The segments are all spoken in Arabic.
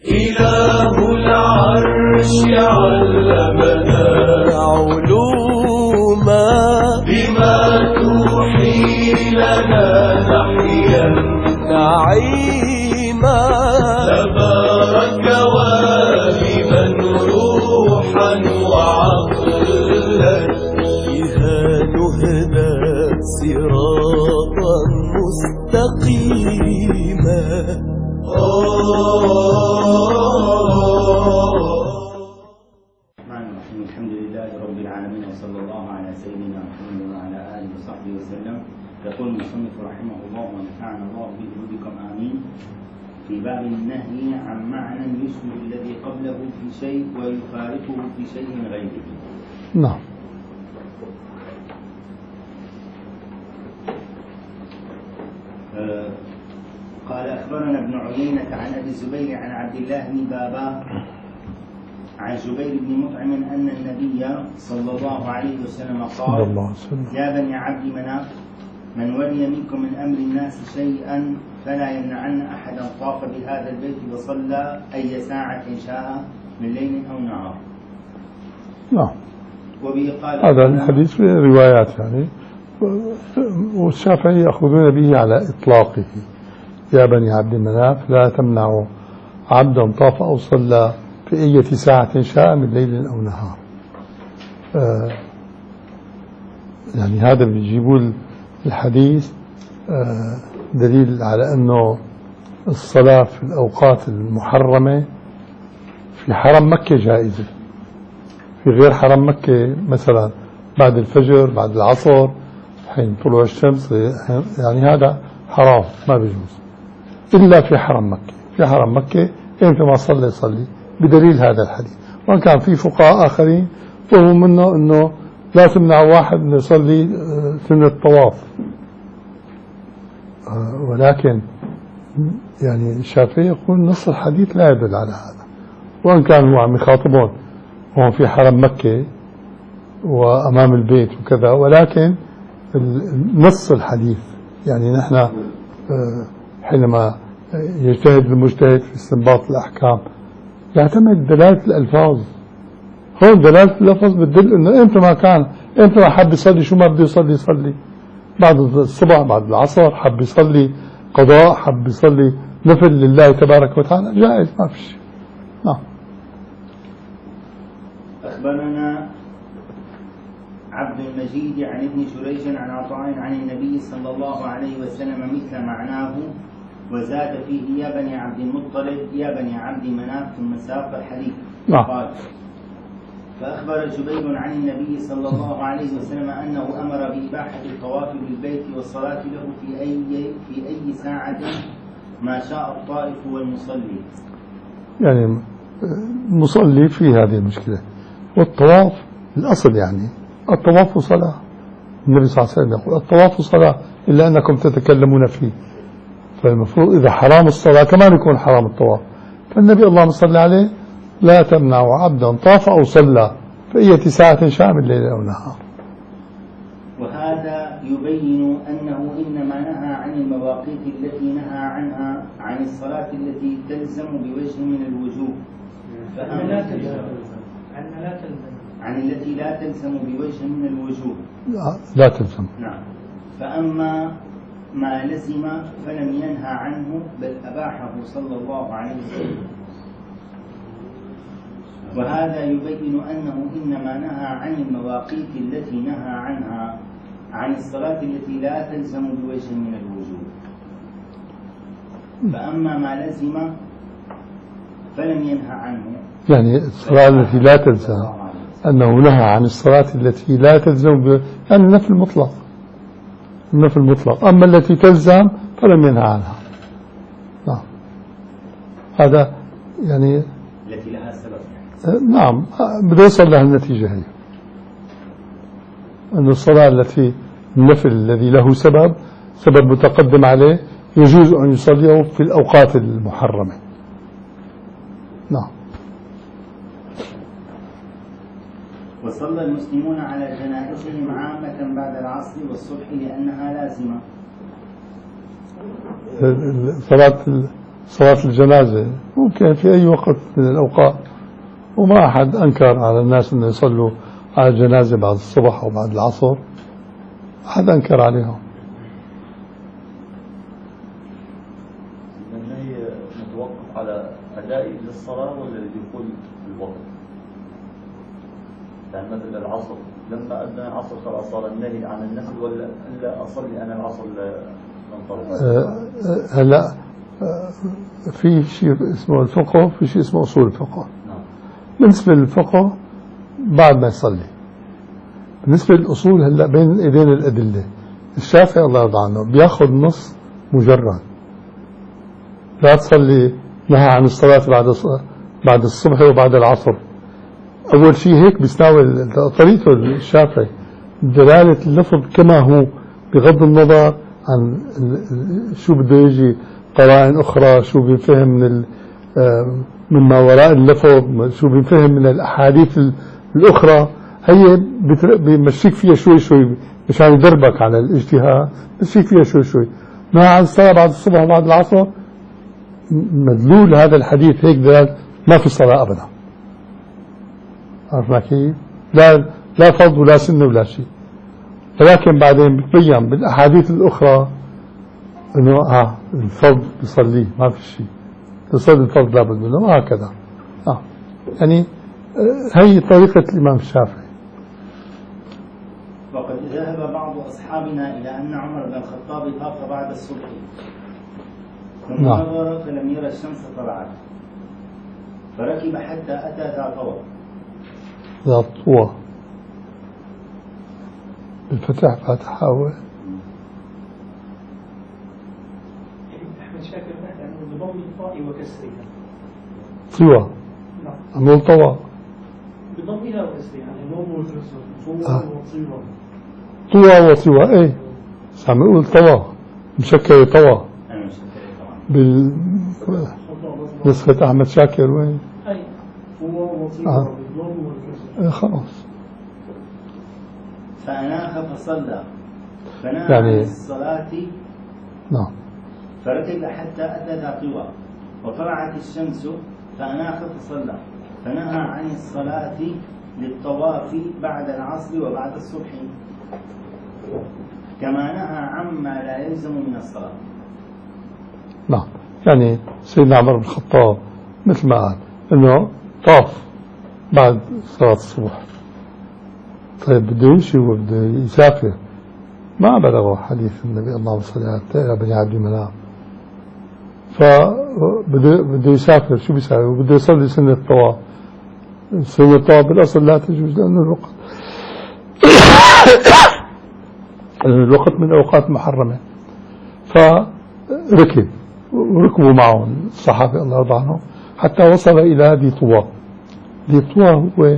إله العرش علمنا علوما بما توحي لنا نحيا نعيما تبارك والبا روحا وعقلا بها نهدى صراطا مستقيما. الحمد لله رب العالمين وصلى الله على سيدنا محمد وعلى آله وصحبه وسلم. يقول المصنف رحمه الله ونفعنا الله بذنوبكم آمين. في باب النهي عن معنى يشبه الذي قبله في شيء ويفارقه في شيء غيره. نعم. قال أخبرنا ابن عيينة عن أبي الزبير عن عبد الله بن بابا عن جبير بن مطعم أن النبي صلى الله عليه وسلم قال: يا بني عبد مناف من ولي منكم من أمر الناس شيئا فلا يمنعن أحدا طاف بهذا البيت وصلى أي ساعة شاء من ليل أو نهار. نعم. وبه قال هذا الحديث في روايات يعني، والشافعي يأخذون به على إطلاقه. يا بني عبد مناف لا تمنعوا عبدا طاف أو صلى في أي ساعة شاء من ليل أو نهار. يعني هذا بيجيبوا الحديث دليل على أنه الصلاة في الأوقات المحرمة في حرم مكة جائزة، في غير حرم مكة مثلا بعد الفجر بعد العصر حين طلوع الشمس يعني هذا حرام ما بيجوز، إلا في حرم مكة. في حرم مكة إمتى ما صلي صلي بدليل هذا الحديث. وإن كان في فقهاء آخرين فهموا منه أنه لا تمنع واحد من يصلي سنة الطواف، ولكن يعني الشافعي يقول نص الحديث لا يدل على هذا، وإن كان هو عم يخاطبون وهو في حرم مكة وأمام البيت وكذا، ولكن نص الحديث يعني نحن حينما يجتهد المجتهد في استنباط الأحكام يعتمد دلالة الألفاظ. هون دلالة اللفظ بتدل إنه إمتى ما حب يصلي شو ما بده يصلي يصلي، بعد الصبح بعد العصر حب يصلي قضاء حب يصلي نفل لله تبارك وتعالى جائز ما في شيء. نعم. أخبرنا عبد المجيد عن ابن جريج عن عطاء عن النبي صلى الله عليه وسلم مثل معناه وزاد فيه يا بني عبد المطلب يا بني عبد مناف ثم ساق الحديث. قال: فأخبر جبير عن النبي صلى الله عليه وسلم أنه أمر بإباحة الطواف بالبيت والصلاة له في أي ساعة ما شاء الطائف والمصلي. يعني المصلي في هذه المشكلة، والطواف الأصل يعني الطواف صلاة. النبي صلى الله عليه وسلم يقول الطواف صلاة إلا أنكم تتكلمون فيه، فالمفروض إذا حرام الصلاة كمان يكون حرام الطواف. فالنبي اللهم صل عليه لا تمنعوا عبدا طاف أو صلى في أي ساعة شاء من ليل أو نهار. وهذا يبين أنه إنما نهى عن المواقيت التي نهى عنها عن الصلاة التي تلزم بوجه من الوجوه، عن التي لا تلزم بوجه من الوجوه لا تلزم. نعم. فأما ما لزم فلم ينهى عنه بل أباحه صلى الله عليه وسلم. وهذا يبين أنه إنما نهى عن المواقيت التي نهى عنها عن الصلاة التي لا تلزم بوجه من الوجوه. فأما ما لزم فلم ينهى عنه، يعني الصلاة التي لا تلزم، أنه نهى عن الصلاة التي لا تلزم يعني النفل المطلق، أما التي تلزم فلم ينهى عنها. نعم. هذا يعني التي لها سبب. نعم بده يوصل لها النتيجة هي أن الصلاة التي النفل الذي له سبب متقدم عليه يجوز أن يصليه في الأوقات المحرمة. نعم. وصلى المسلمون على جنائزهم عامة بعد العصر والصبح لأنها لازمة. صلاة صلاة الجنازة ممكن في أي وقت من الأوقات، وما أحد أنكر على الناس أن يصلوا على الجنازة بعد الصبح أو بعد العصر، أحد أنكر عليهم. النهي متوقف على أداء للصلاة ولا لدخول الوقت؟ يعني مثل العصر لما أذن العصر خلاص صار النهي عن النفل، ولا إلا أصلي أنا العصر لانطلق؟ هلا في شيء اسمه الفقه، في شيء اسمه أصول الفقه. بالنسبة للفقه بعد ما يصلي. بالنسبة للأصول هلا بين إيدين الأدلة. الشافعي الله يرضى عنه بياخذ نص مجرد، لا تصلي، نهى عن الصلاة بعد الصبح وبعد العصر. أول شيء هيك بيستعمل طريقته الشافعي، دلالة اللفظ كما هو بغض النظر عن شو بده يجي قرائن أخرى، شو بيفهم من ما وراء اللفظ، شو بيفهم من الأحاديث الأخرى. هي بيمشيك فيها شوي شوي مشان يدربك على الاجتهاد، بيمشيك فيها شوي شوي. نهى عن الصلاة بعد الصبح وبعد العصر، مدلول هذا الحديث هيك دلال ما في صلاة أبدا. عرفنا كيف؟ لا فرض ولا سنة ولا شيء. ولكن بعدين بتبين بالأحاديث الأخرى إنه الفرض بيصليه ما في شيء، تصلي الفرض لابد منه، وهكذا. يعني هي طريقة الإمام الشافعي. وقد ذهب بعض أصحابنا إلى أن عمر بن الخطاب طاف بعد الصبح ثم نظر فلم يرى الشمس طلعت، فركب حتى أتى ذا طوى. ذا طوى الفتح فاتحة أول. أحمد شاكر نحكي عنه بضم الطاء وكسرها. طوى. نقول طوى. بضمها وكسرها، يعني نوم وكسر. طوى وطوى. إيه. سامي يقول طوى. مشكل طوى. نسخة أحمد شاكر وين؟ أي طوى وطوى بالضم والكسر. خلاص. فأناخ فصلى فنهى يعني عن الصلاة. نعم. فركب حتى أتى ذا طوى وطلعت الشمس فأناخ فصلى فنهى عن الصلاة للطواف بعد العصر وبعد الصبح، كما نهى عما لا يلزم من الصلاة. نعم. يعني سيدنا عمر بن الخطاب مثل ما قال انه طاف بعد صلاة الصبح. طيب بده يمشي وبده يسافر، ما بلغوا حديث النبي اللهم صل على بني عبد مناف، فبده يسافر. شو بيسافر؟ وبده يصلي سنة الطواف. سنة الطواف بالأصل لا تجوز لأنه الوقت من الأوقات المحرمة. فركب وركبوا معهم الصحابة الله يرضى عنهم حتى وصل إلى ذي طوى. ذي طوى هو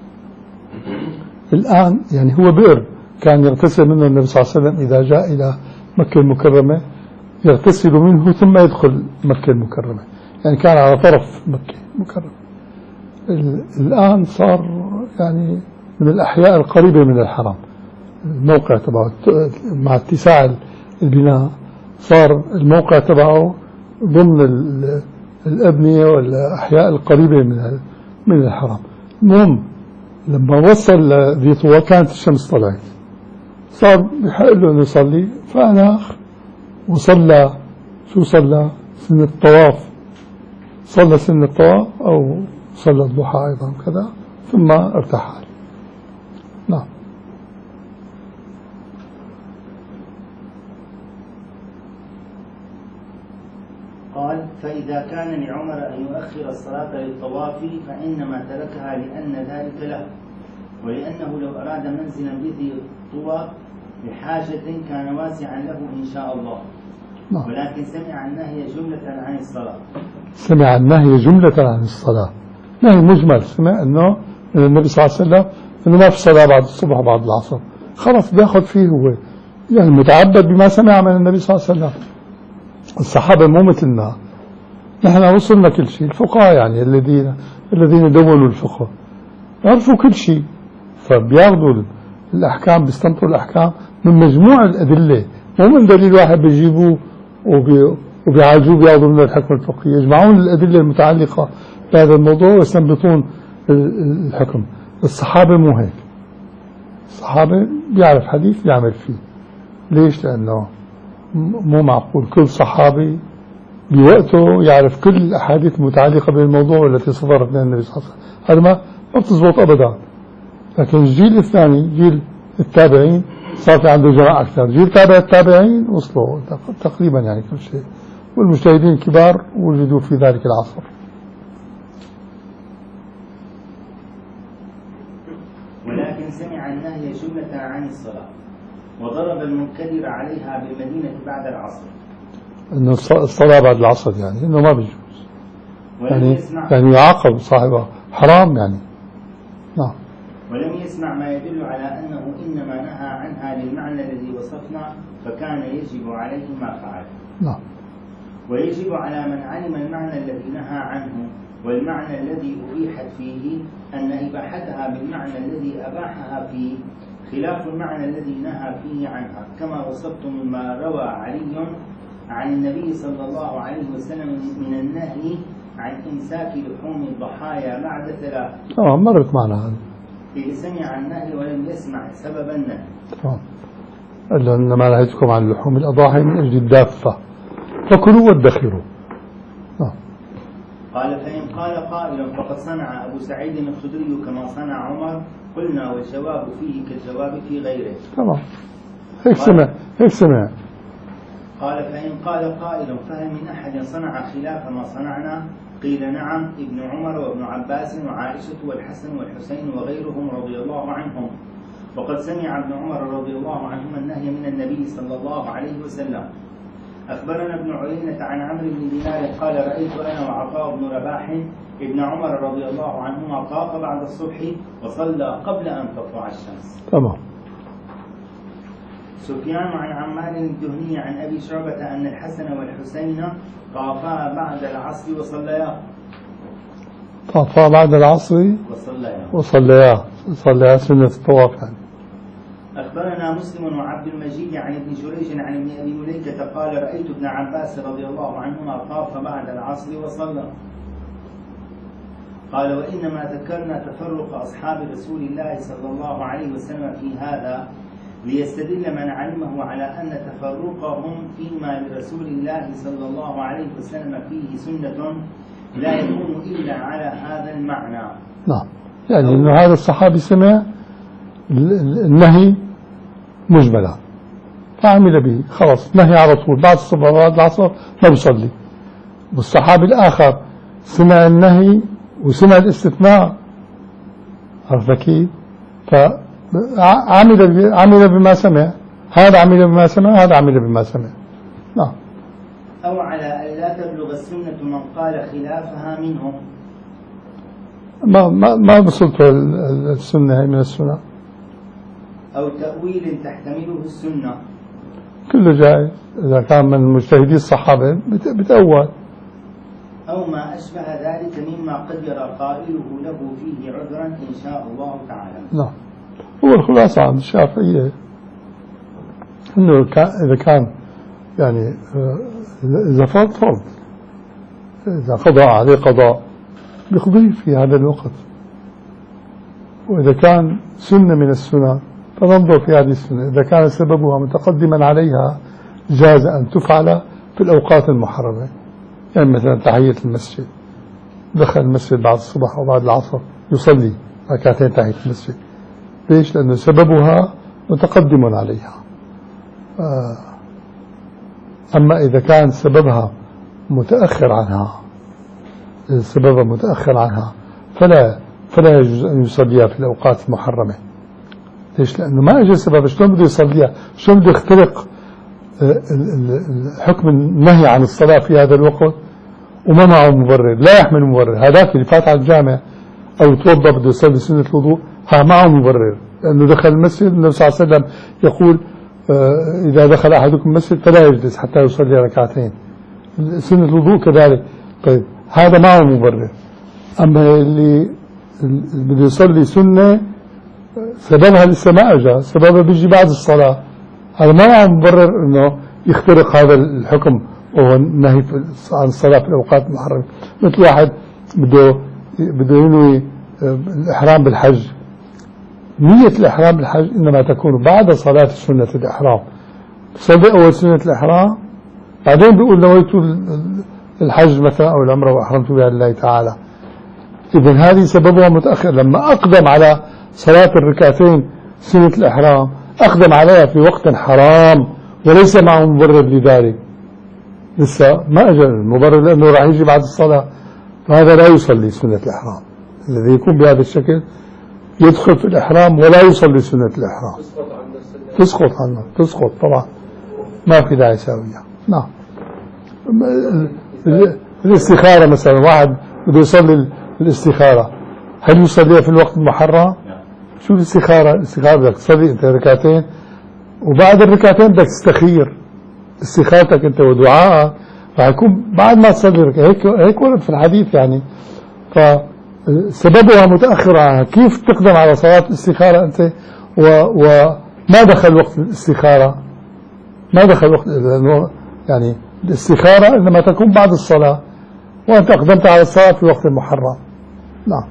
الآن يعني هو بئر كان يغتسل منه النبي صلى الله عليه وسلم إذا جاء إلى مكة المكرمة، يغتسل منه ثم يدخل مكة المكرمة، يعني كان على طرف مكة المكرمة. الآن صار يعني من الأحياء القريبة من الحرم. الموقع تبعه مع اتساع البناء صار الموقع تبعه ضمن الأبنية والأحياء القريبة من الحرم. المهم لما وصل ذي طوى كانت الشمس طلعت، صار بحق له أن يصلي، فأناخ وصلى. شو صلى؟ سنة الطواف. صلى سنة الطواف أو صلى الضحى أيضا كذا ثم ارتحل. نعم. قال: فإذا كان لعمر أن يؤخر الصلاة للطواف فإنما تركها لأن ذلك له، ولأنه لو أراد منزلا بذي طوى لحاجة كان واسعا له إن شاء الله. ولكن سمع النهي جملة عن الصلاة. سمع النهي جملة عن الصلاة، نهي مجمل. سمع أنه من النبي صلى الله عليه وسلم أنه ما في صلاة بعد الصبح وبعد العصر، خلاص بياخذ فيه هو، يعني متعبد بما سمع من النبي صلى الله عليه وسلم. الصحابة مو مثلنا، نحن وصلنا كل شيء. الفقهاء يعني الذين دونوا الفقه يعرفوا كل شيء، فبياخذوا الأحكام، بيستنطوا الأحكام من مجموع الأدلة، مو من دليل واحد بيجيبوه وبيعالجوه بياخذوا من الحكم الفقهي، يجمعون الأدلة المتعلقة بهذا الموضوع ويستنبطون الحكم. الصحابة مو هيك، الصحابة بيعرف حديث بيعمل فيه. ليش؟ لأنه مو معقول كل صحابي بوقته يعرف كل الأحاديث المتعلقة بالموضوع والتي صدرت من النبي صلى الله عليه وسلم، هذا ما بتزبط أبدا. لكن الجيل الثاني جيل التابعين صار في عنده جماعة أكثر، جيل تابع التابعين وصلوا تقريبا يعني كل شيء، والمجتهدين الكبار وجدوا في ذلك العصر. ولكن سمع النهي جملة عن الصلاة وضرب المنكدر عليها بالمدينة بعد العصر. إنه الصلاة بعد العصر يعني إنه ما بيجوز، يعني يعاقب صاحبه، حرام يعني. نعم. ولم يسمع ما يدل على أنه إنما نهى عنها للمعنى الذي وصفنا، فكان يجب عليه ما فعل. نعم. ويجب على من علم المعنى الذي نهى عنه والمعنى الذي أبيحت فيه أن إباحتها بالمعنى الذي أباحها فيه خلاف المعنى الذي نهى فيه عنها، كما وصفت مما روى علي عن النبي صلى الله عليه وسلم من النهي عن إمساك لحوم الضحايا بعد 3. مرت معنا هذا. إذ سمع النهي ولم يسمع سبب النهي. قال له إنما نهيتكم عن لحوم الأضاحي من أجل الدافة فكلوا وادخروا. قال فإن قال قائل فقد صنع أبو سعيد الخدري كما صنع عمر، قلنا والجواب فيه كالجواب في غيره. تمام. هيك سمع. قال فإن قال قائل فهل من أحد صنع خلاف ما صنعنا؟ قيل نعم، ابن عمر وابن عباس وعائشة والحسن والحسين وغيرهم رضي الله عنهم. وقد سمع ابن عمر رضي الله عنهما النهي من النبي صلى الله عليه وسلم. أخبرنا ابن عيينة عن عمرو بن دينار قال رأيت أنا وعطاء بن رباح ابن عمر رضي الله عنهما طاف بعد الصبح وصلى قبل أن تطلع الشمس. تمام. سفيان عن عمار الجهني عن أبي شعبة أن الحسن والحسين طافا بعد العصر وصليا. طافا بعد العصر وصليا سنة الطواف يعني. أخبرنا مسلم وعبد المجيد عن ابن جريج عن ابن أبي مليكة قال رأيت ابن عباس رضي الله عنهما طاف بعد العصر وصلى. قال وإنما ذكرنا تفرق أصحاب رسول الله صلى الله عليه وسلم في هذا ليستدل من علمه على أن تفرقهم فيما لرسول الله صلى الله عليه وسلم فيه سنة لا يكون إلا على هذا المعنى. نعم، يعني أن هذا الصحابي سمع النهي مجملا فعمل به، خلاص نهي على طول بعد الصبح بعد العصر ما بيصلي. والصحابي الآخر سمع النهي وسمع الاستثناء، عرفت كيف؟ عمل بما سمع، هذا عمل بما سمع، هذا عمل بما سمع. نعم. أو على أن لا تبلغ السنة من قال خلافها منهم. ما وصلت السنة هي من السنة. أو تأويل تحتمله السنة. كله جائز إذا كان من مجتهدي الصحابة بتأول. أو ما أشبه ذلك مما قد يرى قائله له فيه عذرا إن شاء الله تعالى. نعم. هو الخلاصة عند الشافعية إنه إذا كان يعني إذا فرض إذا قضى عليه قضاء بيقضيه في هذا الوقت، وإذا كان سنة من السنة فننظر في هذه السنة، إذا كان سببها متقدما عليها جاز أن تفعل في الأوقات المحرمة. يعني مثلا تحية المسجد، دخل المسجد بعد الصبح أو بعد العصر يصلي ركعتين تحية المسجد. ليش؟ لأن سببها متقدم عليها. أما إذا كان سببها متأخر عنها، سببها متأخر عنها فلا يجوز أن يصليها في الأوقات المحرمة. ليش؟ لأنه ما أجل سبب، شلون بده يصليها؟ شلون بده يخترق حكم النهي عن الصلاة في هذا الوقت وما معه مبرر؟ لا يحمل مبرر. هذاك اللي فات على الجامع أو توضأ بده يصلي سنة الوضوء معه مبرر، لأنه دخل المسجد النبي صلى الله عليه وسلم يقول إذا دخل أحدكم المسجد فلا يجلس حتى يصلي ركعتين. سنة الوضوء كذلك. طيب هذا معه مبرر. أما اللي بده يصلي سنة سببها لسه ما أجا، سببها بيجي بعد الصلاة، هذا ما معه مبرر إنه يخترق هذا الحكم وهو النهي عن الصلاة في الأوقات المحرمة. مثل واحد بده ينوي الإحرام بالحج، نية الإحرام بالحج إنما تكون بعد صلاة سنة الإحرام. تصلي أول سنة الإحرام، بعدين بيقول نويت الحج مثلا أو العمرة وأحرمت بها لله تعالى. إذن هذه سببها متأخر. لما أقدم على صلاة الركعتين سنة الإحرام أقدم عليها في وقت حرام وليس معه مبرر لذلك، لسه ما أجل المبرر لأنه راح يجي بعد الصلاة، فهذا لا يصلي سنة الإحرام. الذي يكون بهذا الشكل يدخل في الإحرام ولا يصلي سنة الإحرام، تسقط طبعا، ما في داعي يساويها. نعم. الاستخارة مثلا، واحد بده يصلي الاستخارة، هل يصليها في الوقت المحرم؟ شو الاستخارة؟ بدك تصلي انت ركعتين وبعد الركعتين بدك تستخير. استخارتك انت ودعائك راح يكون بعد ما تصلي هيك ورد في الحديث يعني. فسببها متأخر عنها. كيف تقدم على صلاة الاستخارة انت وما دخل وقت الاستخارة؟ ما دخل وقت، يعني الاستخارة انما تكون بعد الصلاة وانت اقدمت على الصلاة في وقت المحرم. نعم.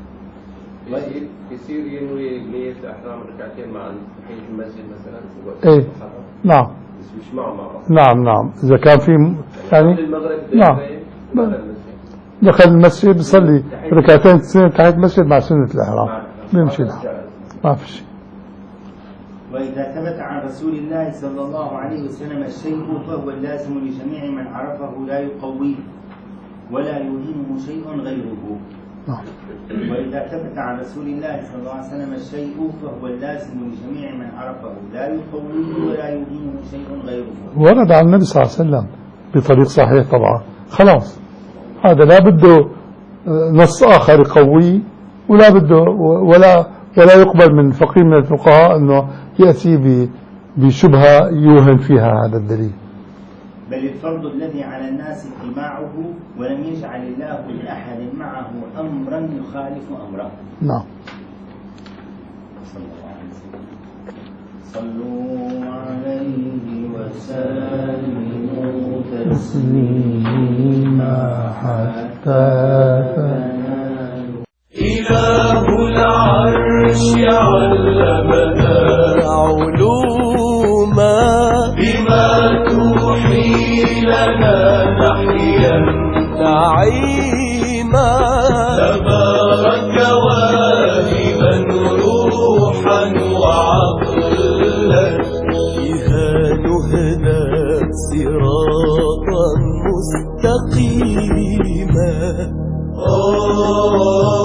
يصير ينوي نية الإحرام ركعتين مع تحية المسجد مثلا في وقت ايه المحرم؟ نعم. بس مش معه مع بعض. نعم إذا كان في يعني نعم دخل المسجد بيصلي ركعتين تحية المسجد مع سنة الإحرام بيمشي لها، ما في شيء. وإذا ثبت عن رسول الله صلى الله عليه وسلم الشيء فهو اللازم لجميع من عرفه لا يقويه ولا يهينه شيء غيره. وإذا ثبت عن رسول الله صلى الله عليه وسلم الشيء فهو اللازم لجميع من عرفه لا يقويه ولا يهينه شيء غيره. ورد عن النبي صلى الله عليه وسلم بطريق صحيح طبعا، خلاص هذا لا بده نص آخر يقويه ولا بده ولا يقبل من فقيه من الفقهاء أنه يأتي بشبهة يوهن فيها هذا الدليل. بل الفرض الذي على الناس اتباعه ولم يجعل الله لأحد معه أمرا يخالف أمره. نعم. صلوا عليه وسلموا تسليما حتى إله العرش علمنا علوما بما توحي لنا نحيا نعيما تبارك واهبا روحا وعقلا بها نهدى صراطا مستقيما.